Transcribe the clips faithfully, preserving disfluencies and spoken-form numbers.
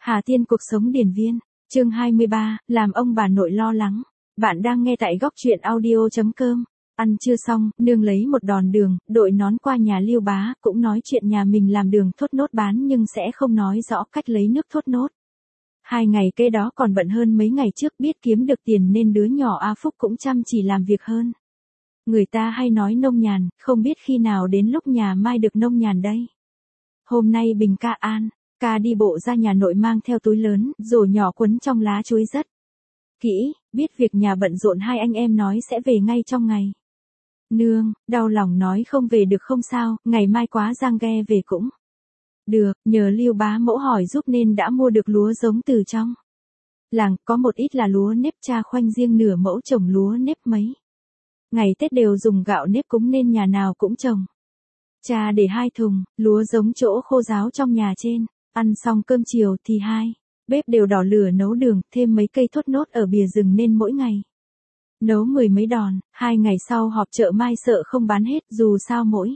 Hà Tiên cuộc sống điển viên, chương hai mươi ba, làm ông bà nội lo lắng. Bạn đang nghe tại góc truyện audio chấm com. Ăn chưa xong, nương lấy một đòn đường, đội nón qua nhà Lưu Bá, cũng nói chuyện nhà mình làm đường thốt nốt bán nhưng sẽ không nói rõ cách lấy nước thốt nốt. Hai ngày kế đó còn bận hơn mấy ngày trước, biết kiếm được tiền nên đứa nhỏ A Phúc cũng chăm chỉ làm việc hơn. Người ta hay nói nông nhàn, không biết khi nào đến lúc nhà Mai được nông nhàn đây. Hôm nay Bình ca an, ca đi bộ ra nhà nội mang theo túi lớn, rổ nhỏ quấn trong lá chuối rất kỹ, biết việc nhà bận rộn, hai anh em nói sẽ về ngay trong ngày. Nương, đau lòng nói không về được không sao, ngày mai quá giang ghe về cũng được, nhờ Lưu Bá mẫu hỏi giúp nên đã mua được lúa giống từ trong làng, có một ít là lúa nếp, cha khoanh riêng nửa mẫu trồng lúa nếp mấy. Ngày Tết đều dùng gạo nếp cúng nên nhà nào cũng trồng. Cha để hai thùng, lúa giống chỗ khô ráo trong nhà trên, ăn xong cơm chiều thì hai bếp đều đỏ lửa nấu đường, thêm mấy cây thốt nốt ở bìa rừng nên mỗi ngày nấu mười mấy đòn. Hai ngày sau họp chợ Mai sợ không bán hết, dù sao mỗi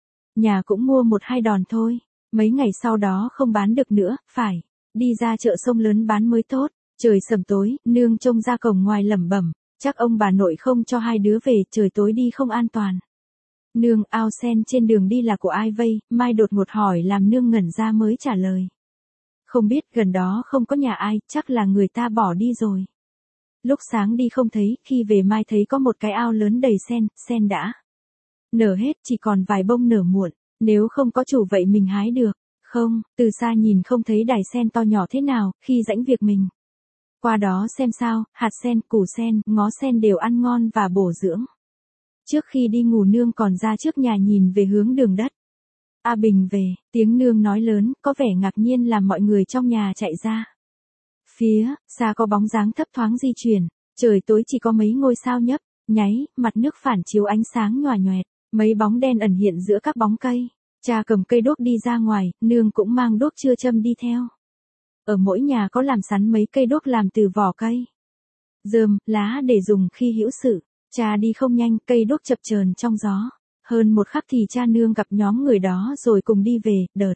nhà cũng mua một hai đòn thôi. Mấy ngày sau đó không bán được nữa, phải đi ra chợ sông lớn bán mới tốt. Trời sầm tối, nương trông ra cổng ngoài lẩm bẩm, chắc ông bà nội không cho hai đứa về, trời tối đi không an toàn. Nương, ao sen trên đường đi là của ai vây? Mai đột ngột hỏi làm nương ngẩn ra mới trả lời. Không biết, gần đó không có nhà ai, chắc là người ta bỏ đi rồi. Lúc sáng đi không thấy, khi về Mai thấy có một cái ao lớn đầy sen, sen đã nở hết, chỉ còn vài bông nở muộn. Nếu không có chủ vậy mình hái được không? Từ xa nhìn không thấy đài sen to nhỏ thế nào, khi rãnh việc mình qua đó xem sao, hạt sen, củ sen, ngó sen đều ăn ngon và bổ dưỡng. Trước khi đi ngủ nương còn ra trước nhà nhìn về hướng đường đất. A Bình về, tiếng nương nói lớn, có vẻ ngạc nhiên làm mọi người trong nhà chạy ra. Phía xa có bóng dáng thấp thoáng di chuyển, trời tối chỉ có mấy ngôi sao nhấp nháy, mặt nước phản chiếu ánh sáng nhòa nhoẹt, mấy bóng đen ẩn hiện giữa các bóng cây. Cha cầm cây đuốc đi ra ngoài, nương cũng mang đuốc chưa châm đi theo. Ở mỗi nhà có làm sắn mấy cây đuốc làm từ vỏ cây rơm, lá để dùng khi hữu sự. Cha đi không nhanh, cây đuốc chập chờn trong gió. Hơn một khắc thì cha nương gặp nhóm người đó rồi cùng đi về, đợt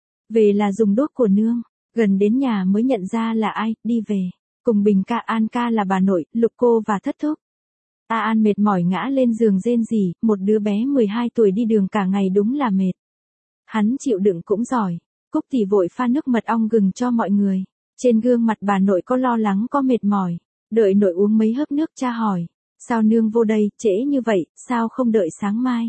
về là dùng đuốc của nương. Gần đến nhà mới nhận ra là ai, đi về cùng Bình ca, An ca là bà nội, Lục cô và Thất thúc. A An mệt mỏi ngã lên giường rên rỉ, một đứa bé mười hai tuổi đi đường cả ngày đúng là mệt. Hắn chịu đựng cũng giỏi. Cúc thì vội pha nước mật ong gừng cho mọi người. Trên gương mặt bà nội có lo lắng có mệt mỏi. Đợi nội uống mấy hớp nước, cha hỏi, sao nương vô đây, trễ như vậy, sao không đợi sáng mai?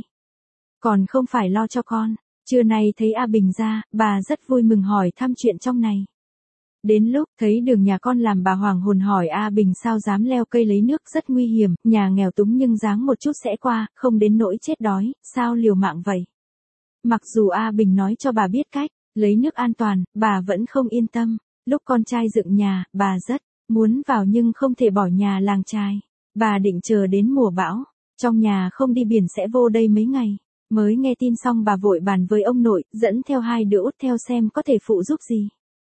Còn không phải lo cho con. Trưa nay thấy A Bình ra, bà rất vui mừng hỏi thăm chuyện trong này. Đến lúc thấy đường nhà con làm, bà hoàng hồn hỏi A Bình sao dám leo cây lấy nước, rất nguy hiểm, nhà nghèo túng nhưng dáng một chút sẽ qua, không đến nỗi chết đói, sao liều mạng vậy? Mặc dù A Bình nói cho bà biết cách lấy nước an toàn, bà vẫn không yên tâm. Lúc con trai dựng nhà, bà rất muốn vào nhưng không thể bỏ nhà làng chài. Bà định chờ đến mùa bão, trong nhà không đi biển sẽ vô đây mấy ngày. Mới nghe tin xong bà vội bàn với ông nội, dẫn theo hai đứa út theo xem có thể phụ giúp gì.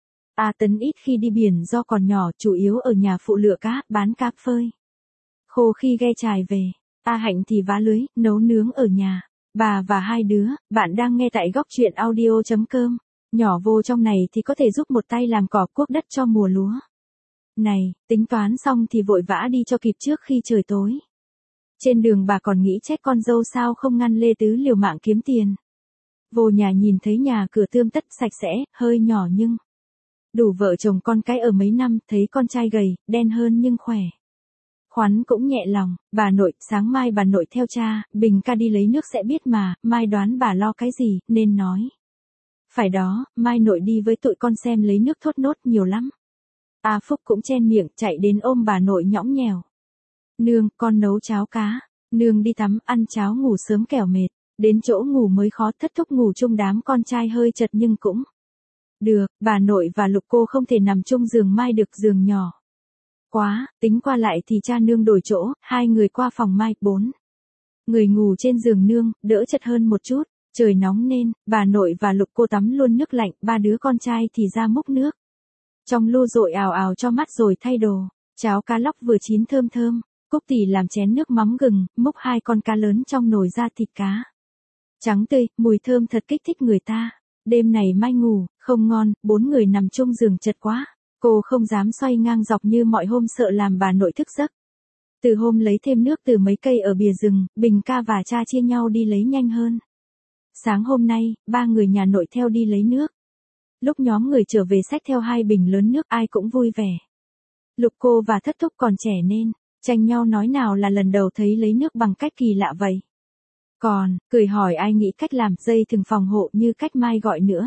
A Tấn ít khi đi biển do còn nhỏ, chủ yếu ở nhà phụ lựa cá, bán cá phơi khô khi ghe chài về. A Hạnh thì vá lưới, nấu nướng ở nhà. Bà và hai đứa, bạn đang nghe tại góc truyện audio chấm com. Nhỏ vô trong này thì có thể giúp một tay làm cỏ cuốc đất cho mùa lúa này. Tính toán xong thì vội vã đi cho kịp trước khi trời tối. Trên đường bà còn nghĩ trách con dâu sao không ngăn Lê Tứ liều mạng kiếm tiền. Vô nhà nhìn thấy nhà cửa tươm tất sạch sẽ, hơi nhỏ nhưng đủ vợ chồng con cái ở mấy năm, thấy con trai gầy, đen hơn nhưng khỏe khoắn cũng nhẹ lòng. Bà nội, sáng mai bà nội theo cha, Bình ca đi lấy nước sẽ biết mà. Mai đoán bà lo cái gì, nên nói. Phải đó, mai nội đi với tụi con xem lấy nước thốt nốt nhiều lắm. A Phúc cũng chen miệng, chạy đến ôm bà nội nhõng nhẽo. Nương, con nấu cháo cá. Nương đi tắm, ăn cháo ngủ sớm kẻo mệt. Đến chỗ ngủ mới khó. Thất thúc ngủ chung đám con trai hơi chật nhưng cũng được. Bà nội và Lục cô không thể nằm chung giường Mai được, giường nhỏ quá, tính qua lại thì cha nương đổi chỗ, hai người qua phòng Mai, bốn người ngủ trên giường nương, đỡ chật hơn một chút. Trời nóng nên, bà nội và Lục cô tắm luôn nước lạnh, ba đứa con trai thì ra múc nước trong lu dội ào ào cho mát rồi thay đồ. Cháo cá lóc vừa chín thơm thơm. Cúc tỷ làm chén nước mắm gừng, múc hai con cá lớn trong nồi ra, thịt cá trắng tươi, mùi thơm thật kích thích người ta. Đêm này Mai ngủ, không ngon, bốn người nằm chung giường chật quá. Cô không dám xoay ngang dọc như mọi hôm sợ làm bà nội thức giấc. Từ hôm lấy thêm nước từ mấy cây ở bìa rừng, Bình ca và cha chia nhau đi lấy nhanh hơn. Sáng hôm nay, ba người nhà nội theo đi lấy nước. Lúc nhóm người trở về xách theo hai bình lớn nước ai cũng vui vẻ. Lục cô và Thất Thúc còn trẻ nên, tranh nhau nói nào là lần đầu thấy lấy nước bằng cách kỳ lạ vậy. Còn, cười hỏi ai nghĩ cách làm dây thừng phòng hộ như cách Mai gọi nữa.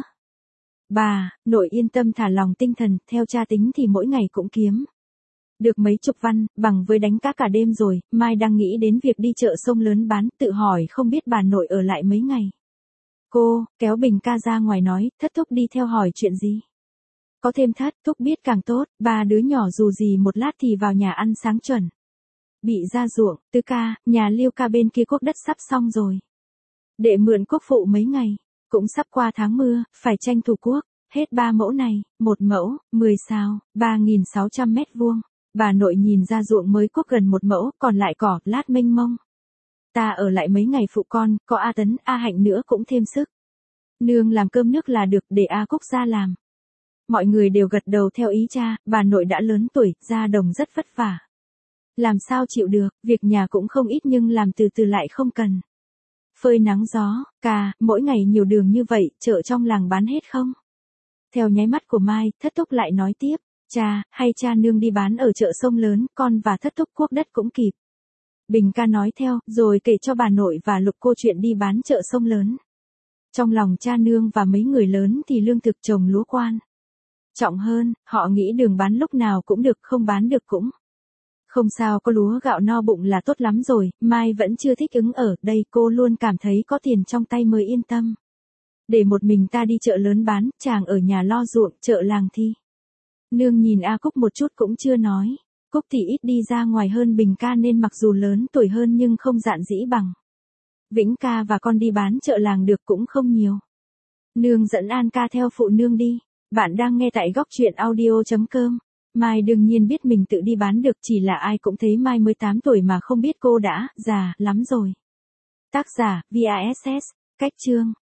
Bà, nội yên tâm thả lòng tinh thần, theo cha tính thì mỗi ngày cũng kiếm được mấy chục văn, bằng với đánh cá cả đêm rồi. Mai đang nghĩ đến việc đi chợ sông lớn bán, tự hỏi không biết bà nội ở lại mấy ngày. Cô, kéo Bình ca ra ngoài nói, Thất Thúc đi theo hỏi chuyện gì. Có thêm Thất Thúc biết càng tốt, ba đứa nhỏ dù gì một lát thì vào nhà ăn sáng chuẩn. Bị ra ruộng, Tứ ca, nhà Liêu ca bên kia cuốc đất sắp xong rồi. Để mượn cuốc phụ mấy ngày, cũng sắp qua tháng mưa, phải tranh thủ cuốc, hết ba mẫu này, một mẫu, mười sao, ba nghìn sáu trăm mét vuông. Bà nội nhìn ra ruộng mới cuốc gần một mẫu, còn lại cỏ, lát mênh mông. Ta ở lại mấy ngày phụ con, có A Tấn, A Hạnh nữa cũng thêm sức. Nương làm cơm nước là được, để A Cúc ra làm. Mọi người đều gật đầu theo ý cha, bà nội đã lớn tuổi, ra đồng rất vất vả. Làm sao chịu được, việc nhà cũng không ít nhưng làm từ từ lại không cần. Phơi nắng gió, cà, mỗi ngày nhiều đường như vậy, chợ trong làng bán hết không? Theo nháy mắt của Mai, Thất Thúc lại nói tiếp, cha, hay cha nương đi bán ở chợ sông lớn, con và Thất Thúc cuốc đất cũng kịp. Bình ca nói theo, rồi kể cho bà nội và Lục cô chuyện đi bán chợ sông lớn. Trong lòng cha nương và mấy người lớn thì lương thực trồng lúa quan trọng hơn, họ nghĩ đường bán lúc nào cũng được, không bán được cũng không sao, có lúa gạo no bụng là tốt lắm rồi. Mai vẫn chưa thích ứng ở đây, cô luôn cảm thấy có tiền trong tay mới yên tâm. Để một mình ta đi chợ lớn bán, chàng ở nhà lo ruộng, chợ làng thi. Nương nhìn A Cúc một chút cũng chưa nói. Cúc thì ít đi ra ngoài hơn Bình ca nên mặc dù lớn tuổi hơn nhưng không dạn dĩ bằng Vĩnh ca, và con đi bán chợ làng được cũng không nhiều. Nương dẫn An ca theo phụ nương đi. Bạn đang nghe tại góc truyện audio chấm com. Mai đương nhiên biết mình tự đi bán được, chỉ là ai cũng thấy Mai mới tám tuổi mà không biết cô đã già lắm rồi. Tác giả vê a ét ét, cách chương.